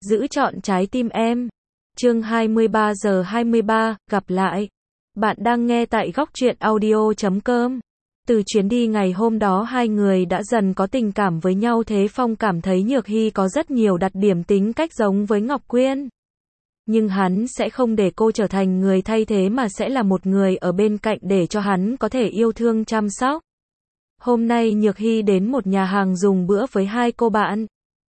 Giữ trọn trái tim em. Chương 23 giờ 23, gặp lại. Bạn đang nghe tại góc truyện audio.com. Từ chuyến đi ngày hôm đó hai người đã dần có tình cảm với nhau. Thế Phong cảm thấy Nhược Hy có rất nhiều đặc điểm tính cách giống với Ngọc Quyên. Nhưng hắn sẽ không để cô trở thành người thay thế mà sẽ là một người ở bên cạnh để cho hắn có thể yêu thương chăm sóc. Hôm nay Nhược Hy đến một nhà hàng dùng bữa với hai cô bạn.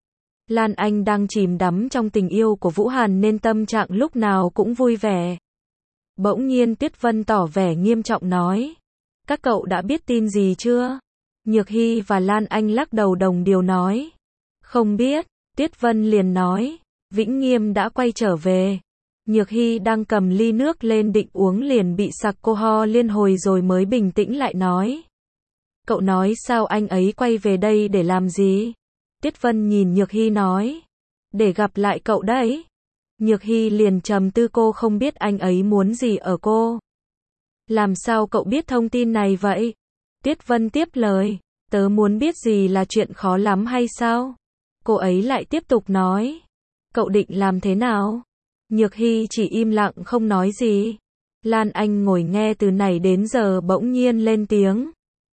Lan Anh đang chìm đắm trong tình yêu của Vũ Hàn nên tâm trạng lúc nào cũng vui vẻ. Bỗng nhiên Tuyết Vân tỏ vẻ nghiêm trọng nói. Các cậu đã biết tin gì chưa? Nhược Hy và Lan Anh lắc đầu đồng điều nói. Không biết. Tuyết Vân liền nói. Vĩnh Nghiêm đã quay trở về. Nhược Hy đang cầm ly nước lên định uống liền bị sặc cô ho liên hồi rồi mới bình tĩnh lại nói. Cậu nói sao anh ấy quay về đây để làm gì? Tuyết Vân nhìn Nhược Hy nói. Để gặp lại cậu đấy. Nhược Hy liền trầm tư, cô không biết anh ấy muốn gì ở cô. Làm sao cậu biết thông tin này vậy? Tuyết Vân tiếp lời. Tớ muốn biết gì là chuyện khó lắm hay sao? Cô ấy lại tiếp tục nói. Cậu định làm thế nào? Nhược Hy chỉ im lặng không nói gì. Lan Anh ngồi nghe từ nãy đến giờ bỗng nhiên lên tiếng.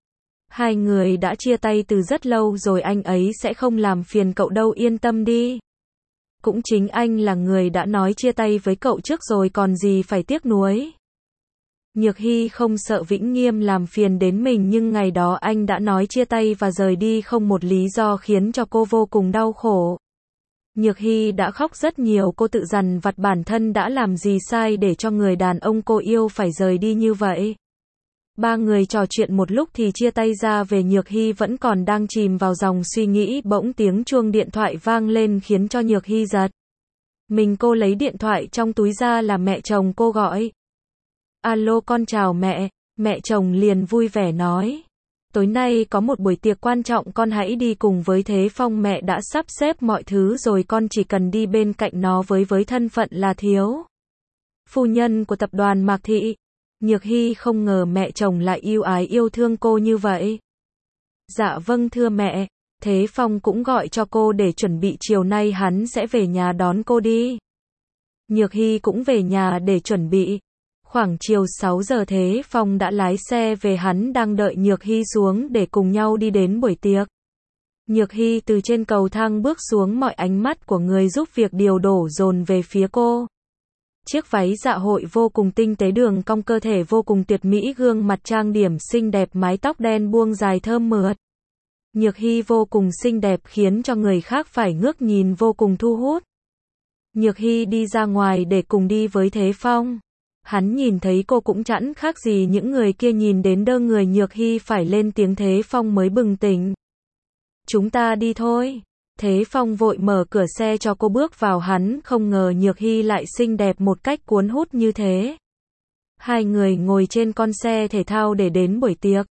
Hai người đã chia tay từ rất lâu rồi, anh ấy sẽ không làm phiền cậu đâu, yên tâm đi. Cũng chính anh là người đã nói chia tay với cậu trước rồi còn gì phải tiếc nuối. Nhược Hy không sợ Vĩnh Nghiêm làm phiền đến mình, nhưng ngày đó anh đã nói chia tay và rời đi không một lý do khiến cho cô vô cùng đau khổ. Nhược Hy đã khóc rất nhiều, cô tự dằn vặt bản thân đã làm gì sai để cho người đàn ông cô yêu phải rời đi như vậy. Ba người trò chuyện một lúc thì chia tay ra về. Nhược Hy vẫn còn đang chìm vào dòng suy nghĩ, bỗng tiếng chuông điện thoại vang lên khiến cho Nhược Hy giật mình. Cô lấy điện thoại trong túi ra là mẹ chồng cô gọi. Alo, con chào mẹ. Mẹ chồng liền vui vẻ nói. Tối nay có một buổi tiệc quan trọng, con hãy đi cùng với Thế Phong, mẹ đã sắp xếp mọi thứ rồi, con chỉ cần đi bên cạnh nó với thân phận là thiếu phu nhân của tập đoàn Mạc Thị. Nhược Hy không ngờ mẹ chồng lại yêu ái yêu thương cô như vậy. Dạ vâng thưa mẹ. Thế Phong cũng gọi cho cô để chuẩn bị chiều nay hắn sẽ về nhà đón cô đi. Nhược Hy cũng về nhà để chuẩn bị. Khoảng chiều 6 giờ Thế Phong đã lái xe về, hắn đang đợi Nhược Hy xuống để cùng nhau đi đến buổi tiệc. Nhược Hy từ trên cầu thang bước xuống, mọi ánh mắt của người giúp việc đều đổ dồn về phía cô. Chiếc váy dạ hội vô cùng tinh tế, đường cong cơ thể vô cùng tuyệt mỹ, gương mặt trang điểm xinh đẹp, mái tóc đen buông dài thơm mượt. Nhược Hy vô cùng xinh đẹp khiến cho người khác phải ngước nhìn, vô cùng thu hút. Nhược Hy đi ra ngoài để cùng đi với Thế Phong. Hắn nhìn thấy cô cũng chẳng khác gì những người kia, nhìn đến đơ người. Nhược Hy phải lên tiếng, Thế Phong mới bừng tỉnh. Chúng ta đi thôi. Thế Phong vội mở cửa xe cho cô bước vào, hắn không ngờ Nhược Hy lại xinh đẹp một cách cuốn hút như thế. Hai người ngồi trên con xe thể thao để đến buổi tiệc.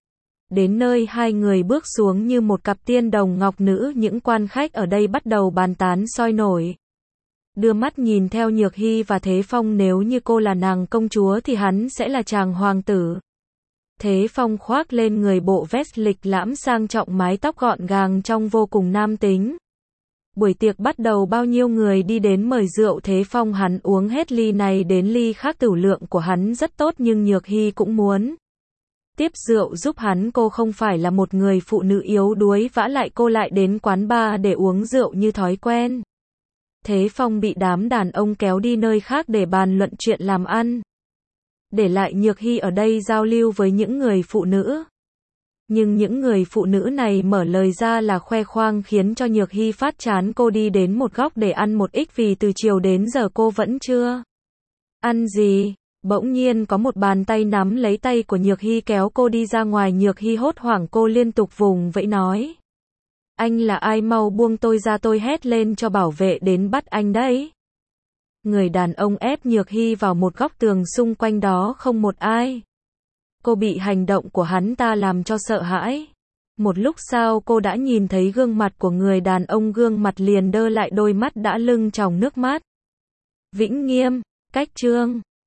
Đến nơi hai người bước xuống như một cặp tiên đồng ngọc nữ, những quan khách ở đây bắt đầu bàn tán sôi nổi. Đưa mắt nhìn theo Nhược Hy và Thế Phong, nếu như cô là nàng công chúa thì hắn sẽ là chàng hoàng tử. Thế Phong khoác lên người bộ vest lịch lãm sang trọng, mái tóc gọn gàng trông vô cùng nam tính. Buổi tiệc bắt đầu, bao nhiêu người đi đến mời rượu Thế Phong, hắn uống hết ly này đến ly khác, tửu lượng của hắn rất tốt nhưng Nhược Hy cũng muốn tiếp rượu giúp hắn. Cô không phải là một người phụ nữ yếu đuối, vả lại cô lại đến quán bar để uống rượu như thói quen. Thế Phong bị đám đàn ông kéo đi nơi khác để bàn luận chuyện làm ăn, để lại Nhược Hy ở đây giao lưu với những người phụ nữ. Nhưng những người phụ nữ này mở lời ra là khoe khoang khiến cho Nhược Hy phát chán. Cô đi đến một góc để ăn một ít vì từ chiều đến giờ cô vẫn chưa ăn gì. Bỗng nhiên có một bàn tay nắm lấy tay của Nhược Hy kéo cô đi ra ngoài. Nhược Hy hốt hoảng, cô liên tục vùng vẫy nói. Anh là ai, mau buông tôi ra, tôi hét lên cho bảo vệ đến bắt anh đấy. Người đàn ông ép Nhược Hy vào một góc tường, xung quanh đó không một ai. Cô bị hành động của hắn ta làm cho sợ hãi. Một lúc sau cô đã nhìn thấy gương mặt của người đàn ông, gương mặt liền đơ lại, đôi mắt đã lưng tròng nước mắt. Vĩnh Nghiêm, cách chương